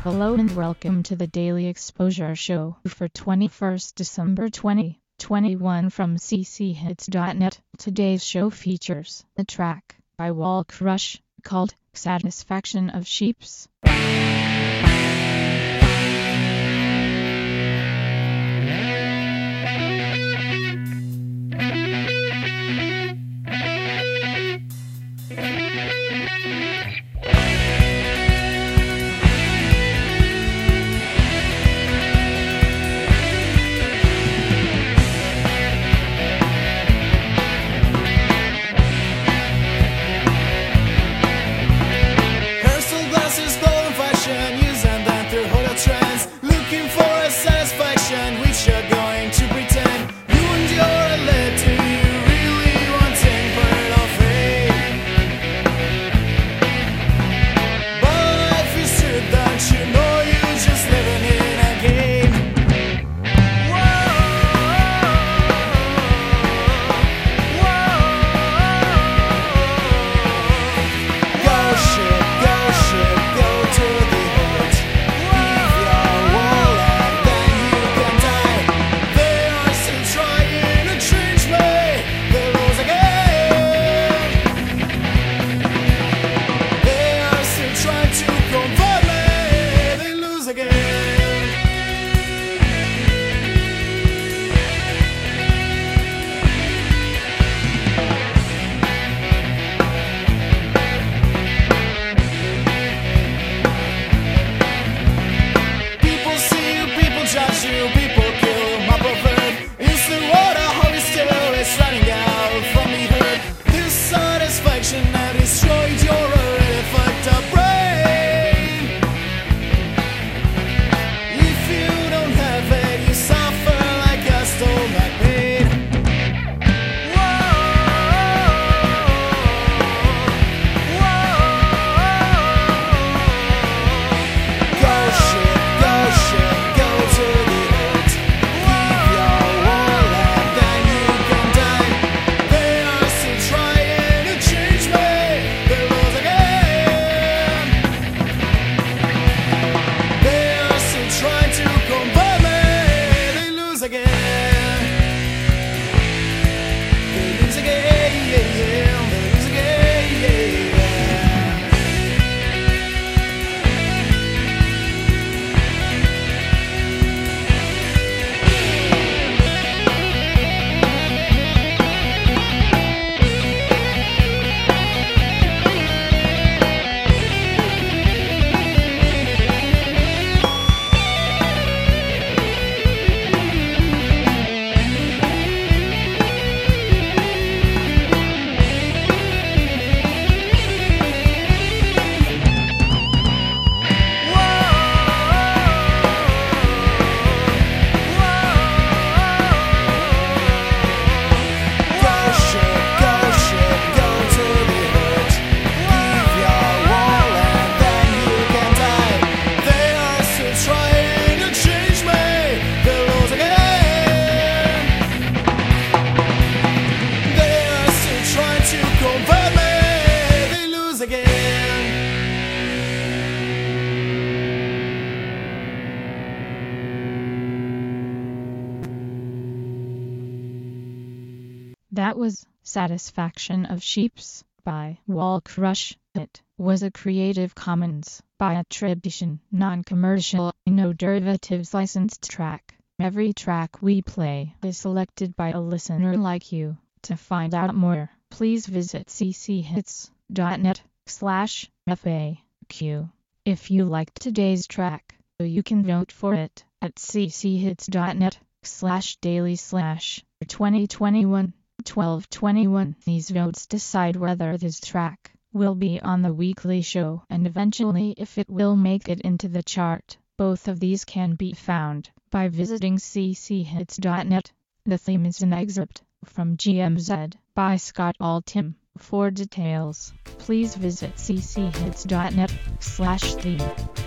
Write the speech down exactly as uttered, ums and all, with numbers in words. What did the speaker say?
Hello and welcome to the Daily Exposure Show for twenty-first December twenty twenty-one from c c hits dot net. Today's show features a track by Wall Crush called Satisfaction of Sheeps. Looking for a satisfaction which you're going to pretend you endure a letter you really wanting part of it. But life is true, don't you know you're just living in a game. Whoa, whoa. Go shit, go shit, go to the heart. People kill my preferred. It's the water, holy still is running out from the hurt. This satisfaction that destroyed your already fucked up brain. If you don't have it, you suffer like a stomach pain. Whoa, whoa. Go shit, go shit, go to the That was Satisfaction of Sheeps by Wall Crush. It was a Creative Commons by attribution, non-commercial, no derivatives licensed track. Every track we play is selected by a listener like you. To find out more, please visit c c hits dot net slash F A Q. If you liked today's track, you can vote for it at c c hits dot net slash daily slash twenty twenty-one twelve twenty-one. These votes decide whether this track will be on the weekly show and eventually if it will make it into the chart. Both of these can be found by visiting c c hits dot net. The theme is an excerpt from G M Z by Scott Altham. For details, please visit c c hits dot net slash theme.